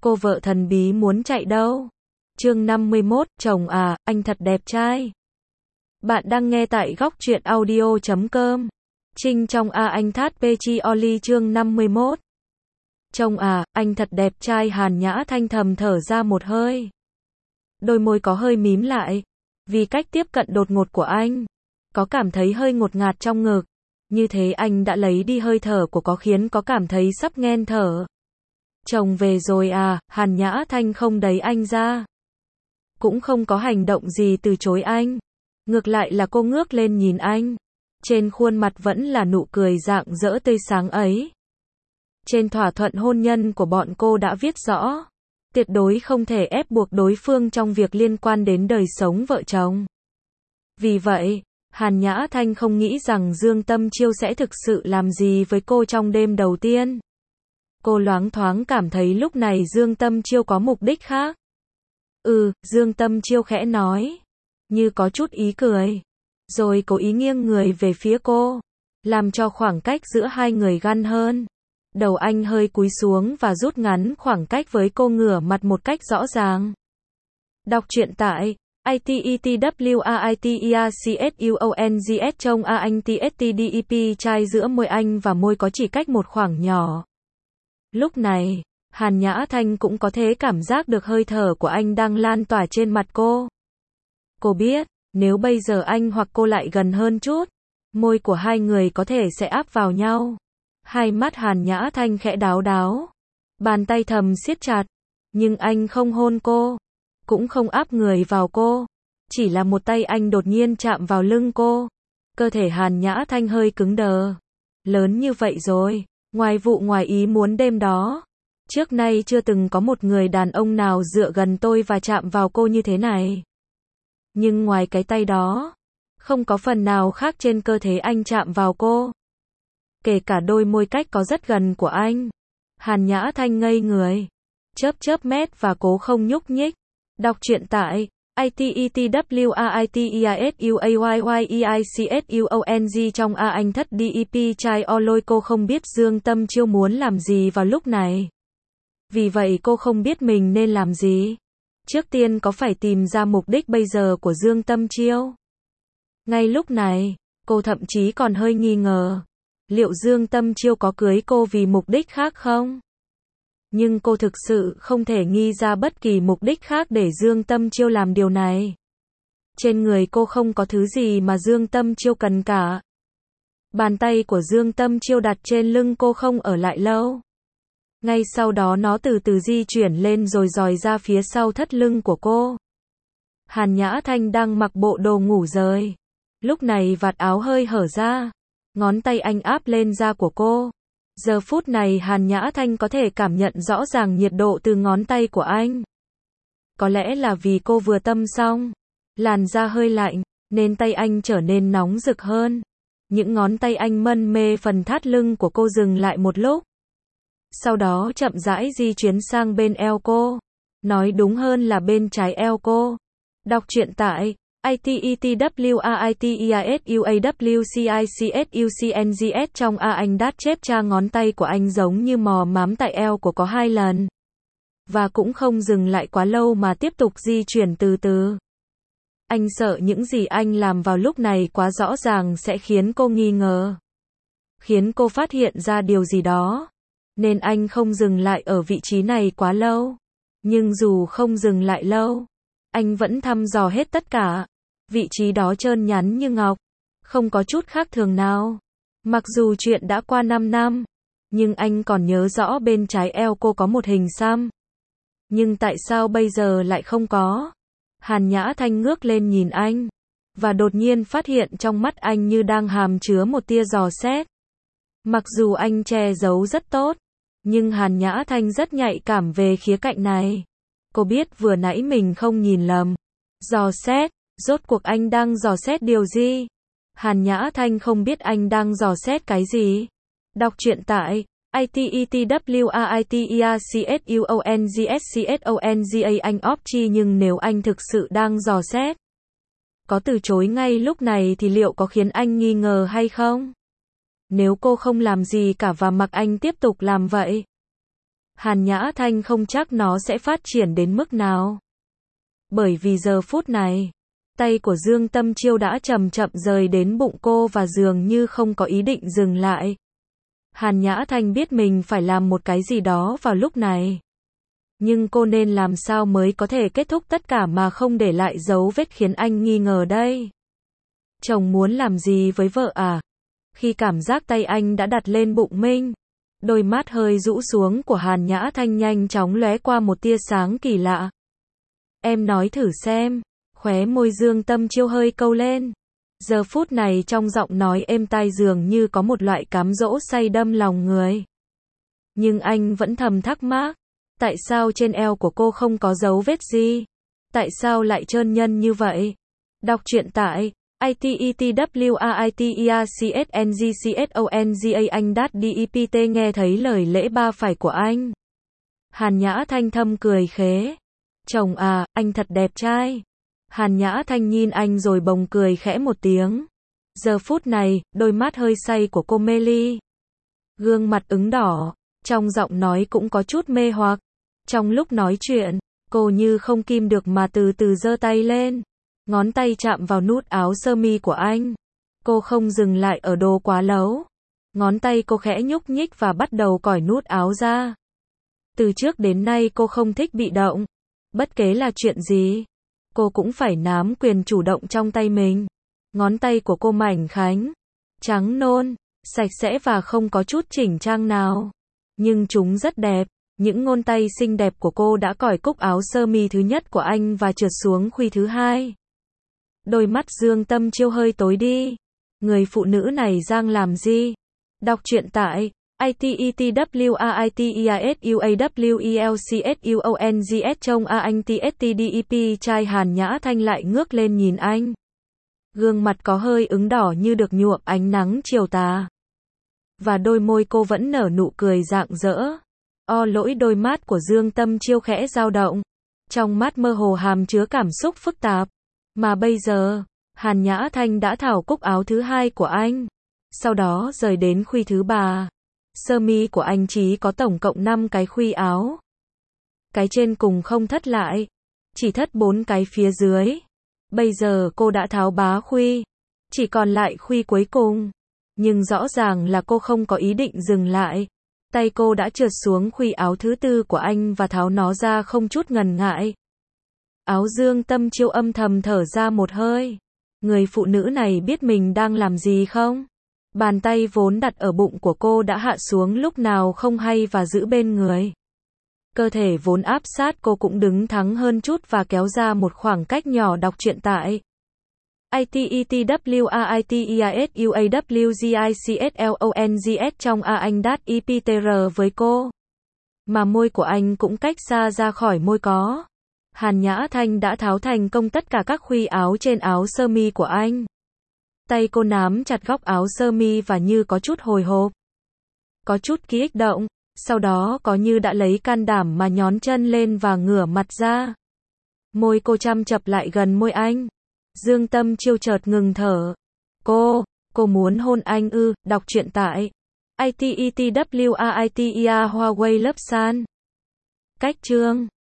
Cô vợ thần bí muốn chạy đâu? Chương 51, chồng à, anh thật đẹp trai. Bạn đang nghe tại góc truyện audio.com. Trinh trong anh thát Pechi Oli chương 51. Chồng à, anh thật đẹp trai. Hàn Nhã Thanh thầm thở ra một hơi. Đôi môi có hơi mím lại. Vì cách tiếp cận đột ngột của anh. Có cảm thấy hơi ngột ngạt trong ngực. Như thế anh đã lấy đi hơi thở của có khiến có cảm thấy sắp nghẹn thở. Chồng về rồi à, Hàn Nhã Thanh không đẩy anh ra. Cũng không có hành động gì từ chối anh. Ngược lại là cô ngước lên nhìn anh. Trên khuôn mặt vẫn là nụ cười rạng rỡ tươi sáng ấy. Trên thỏa thuận hôn nhân của bọn cô đã viết rõ. Tuyệt đối không thể ép buộc đối phương trong việc liên quan đến đời sống vợ chồng. Vì vậy, Hàn Nhã Thanh không nghĩ rằng Dương Tâm Chiêu sẽ thực sự làm gì với cô trong đêm đầu tiên. Cô loáng thoáng cảm thấy lúc này Dương Tâm Chiêu có mục đích khác. Dương Tâm Chiêu khẽ nói. Như có chút ý cười. Rồi cố ý nghiêng người về phía cô. Làm cho khoảng cách giữa hai người gắn hơn. Đầu anh hơi cúi xuống và rút ngắn khoảng cách với cô, ngửa mặt một cách rõ ràng. Đọc truyện tại ITETWRITERCSUONGS. Trông anh TSTDEP trai giữa môi anh và môi có chỉ cách một khoảng nhỏ. Lúc này, Hàn Nhã Thanh cũng có thể cảm giác được hơi thở của anh đang lan tỏa trên mặt cô. Cô biết, nếu bây giờ anh hoặc cô lại gần hơn chút, môi của hai người có thể sẽ áp vào nhau. Hai mắt Hàn Nhã Thanh khẽ đáo đáo. Bàn tay thầm siết chặt. Nhưng anh không hôn cô. Cũng không áp người vào cô. Chỉ là một tay anh đột nhiên chạm vào lưng cô. Cơ thể Hàn Nhã Thanh hơi cứng đờ. Lớn như vậy rồi. Ngoài vụ ngoài ý muốn đêm đó. Trước nay chưa từng có một người đàn ông nào dựa gần tôi và chạm vào cô như thế này. Nhưng ngoài cái tay đó, không có phần nào khác trên cơ thể anh chạm vào cô. Kể cả đôi môi cách có rất gần của anh. Hàn Nhã Thanh ngây người. Chớp mét và cố không nhúc nhích. Đọc truyện tại ITETWRITERSUAYYEICSUONG. Trong anh thất DEP trai Olôi. Cô không biết Dương Tâm Chiêu muốn làm gì vào lúc này. Vì vậy cô không biết mình nên làm gì. Trước tiên có phải tìm ra mục đích bây giờ của Dương Tâm Chiêu. Ngay lúc này, cô thậm chí còn hơi nghi ngờ. Liệu Dương Tâm Chiêu có cưới cô vì mục đích khác không? Nhưng cô thực sự không thể nghi ra bất kỳ mục đích khác để Dương Tâm Chiêu làm điều này. Trên người cô không có thứ gì mà Dương Tâm Chiêu cần cả. Bàn tay của Dương Tâm Chiêu đặt trên lưng cô không ở lại lâu. Ngay sau đó nó từ từ di chuyển lên rồi dòi ra phía sau thắt lưng của cô. Hàn Nhã Thanh đang mặc bộ đồ ngủ rời. Lúc này vạt áo hơi hở ra. Ngón tay anh áp lên da của cô. Giờ phút này Hàn Nhã Thanh có thể cảm nhận rõ ràng nhiệt độ từ ngón tay của anh. Có lẽ là vì cô vừa tâm xong. Làn da hơi lạnh, nên tay anh trở nên nóng rực hơn. Những ngón tay anh mân mê phần thắt lưng của cô dừng lại một lúc. Sau đó chậm rãi di chuyển sang bên eo cô. Nói đúng hơn là bên trái eo cô. Đọc truyện tại ITETWRITERSUAWCICSUCNGS. Trong anh đát chép cha ngón tay của anh giống như mò mám tại eo của có 2 lần. Và cũng không dừng lại quá lâu mà tiếp tục di chuyển từ từ. Anh sợ những gì anh làm vào lúc này quá rõ ràng sẽ khiến cô nghi ngờ. Khiến cô phát hiện ra điều gì đó. Nên anh không dừng lại ở vị trí này quá lâu. Nhưng dù không dừng lại lâu, anh vẫn thăm dò hết tất cả. Vị trí đó trơn nhắn như ngọc. Không có chút khác thường nào. Mặc dù chuyện đã qua 5 năm. Nhưng anh còn nhớ rõ bên trái eo cô có một hình xăm. Nhưng tại sao bây giờ lại không có? Hàn Nhã Thanh ngước lên nhìn anh. Và đột nhiên phát hiện trong mắt anh như đang hàm chứa một tia dò xét. Mặc dù anh che giấu rất tốt. Nhưng Hàn Nhã Thanh rất nhạy cảm về khía cạnh này. Cô biết vừa nãy mình không nhìn lầm. Dò xét. Rốt cuộc anh đang dò xét điều gì? Hàn Nhã Thanh không biết anh đang dò xét cái gì. Đọc truyện tại ITETWRITERCSUONGSCSONGA. Anh Opchi. Nhưng nếu anh thực sự đang dò xét, có từ chối ngay lúc này thì liệu có khiến anh nghi ngờ hay không? Nếu cô không làm gì cả và mặc anh tiếp tục làm vậy, Hàn Nhã Thanh không chắc nó sẽ phát triển đến mức nào. Bởi vì giờ phút này, tay của Dương Tâm Chiêu đã chậm chậm rời đến bụng cô và dường như không có ý định dừng lại. Hàn Nhã Thanh biết mình phải làm một cái gì đó vào lúc này. Nhưng cô nên làm sao mới có thể kết thúc tất cả mà không để lại dấu vết khiến anh nghi ngờ đây? Chồng muốn làm gì với vợ à? Khi cảm giác tay anh đã đặt lên bụng mình, đôi mắt hơi rũ xuống của Hàn Nhã Thanh nhanh chóng lóe qua một tia sáng kỳ lạ. Em nói thử xem. Khóe môi Dương Tâm Chiêu hơi câu lên. Giờ phút này trong giọng nói êm tai dường như có một loại cám dỗ say đâm lòng người. Nhưng anh vẫn thầm thắc mắc. Tại sao trên eo của cô không có dấu vết gì? Tại sao lại trơn nhân như vậy? Đọc truyện tại ITETWRITERCSNGCSONGA anh đát DEPT nghe thấy lời lẽ ba phải của anh. Hàn Nhã Thanh thầm cười khế. Chồng à, anh thật đẹp trai. Hàn Nhã Thanh nhìn anh rồi bỗng cười khẽ một tiếng. Giờ phút này, đôi mắt hơi say của cô mê ly. Gương mặt ửng đỏ, trong giọng nói cũng có chút mê hoặc. Trong lúc nói chuyện, cô như không kìm được mà từ từ giơ tay lên. Ngón tay chạm vào nút áo sơ mi của anh. Cô không dừng lại ở đồ quá lâu. Ngón tay cô khẽ nhúc nhích và bắt đầu cởi nút áo ra. Từ trước đến nay cô không thích bị động. Bất kể là chuyện gì, cô cũng phải nắm quyền chủ động trong tay mình. Ngón tay của cô mảnh khảnh, trắng nôn, sạch sẽ và không có chút chỉnh trang nào. Nhưng chúng rất đẹp. Những ngón tay xinh đẹp của cô đã cởi cúc áo sơ mi thứ nhất của anh và trượt xuống khuy thứ hai. Đôi mắt Dương Tâm Chiêu hơi tối đi. Người phụ nữ này đang làm gì? Đọc truyện tại ITETWRITESUAWELCSUONGS trông a anh TSTDEP trai. Hàn Nhã Thanh lại ngước lên nhìn anh. Gương mặt có hơi ửng đỏ như được nhuộm ánh nắng chiều tà. Và đôi môi cô vẫn nở nụ cười rạng rỡ. Lỗi đôi mắt của Dương Tâm Chiêu khẽ dao động. Trong mắt mơ hồ hàm chứa cảm xúc phức tạp. Mà bây giờ, Hàn Nhã Thanh đã tháo cúc áo thứ hai của anh. Sau đó rời đến khuy thứ ba. Sơ mi của anh chỉ có tổng cộng 5 cái khuy áo. Cái trên cùng không thất lại. Chỉ thất 4 cái phía dưới. Bây giờ cô đã tháo bá khuy. Chỉ còn lại khuy cuối cùng. Nhưng rõ ràng là cô không có ý định dừng lại. Tay cô đã trượt xuống khuy áo thứ tư của anh và tháo nó ra không chút ngần ngại. Áo Dương Tâm Chiêu âm thầm thở ra một hơi. Người phụ nữ này biết mình đang làm gì không? Bàn tay vốn đặt ở bụng của cô đã hạ xuống lúc nào không hay và giữ bên người. Cơ thể vốn áp sát cô cũng đứng thẳng hơn chút và kéo ra một khoảng cách nhỏ. Đọc truyện tại ITETWRITESUAWGICSLONGS trong a anh đát EPTR với cô. Mà môi của anh cũng cách xa ra khỏi môi có. Hàn Nhã Thanh đã tháo thành công tất cả các khuy áo trên áo sơ mi của anh. Tay cô nắm chặt góc áo sơ mi và như có chút hồi hộp. Có chút kích động. Sau đó có như đã lấy can đảm mà nhón chân lên và ngửa mặt ra. Môi cô chăm chập lại gần môi anh. Dương Tâm Chiêu chợt ngừng thở. Cô muốn hôn anh ư? Đọc truyện tại ITETWRITER Huawei Love San. Cách chương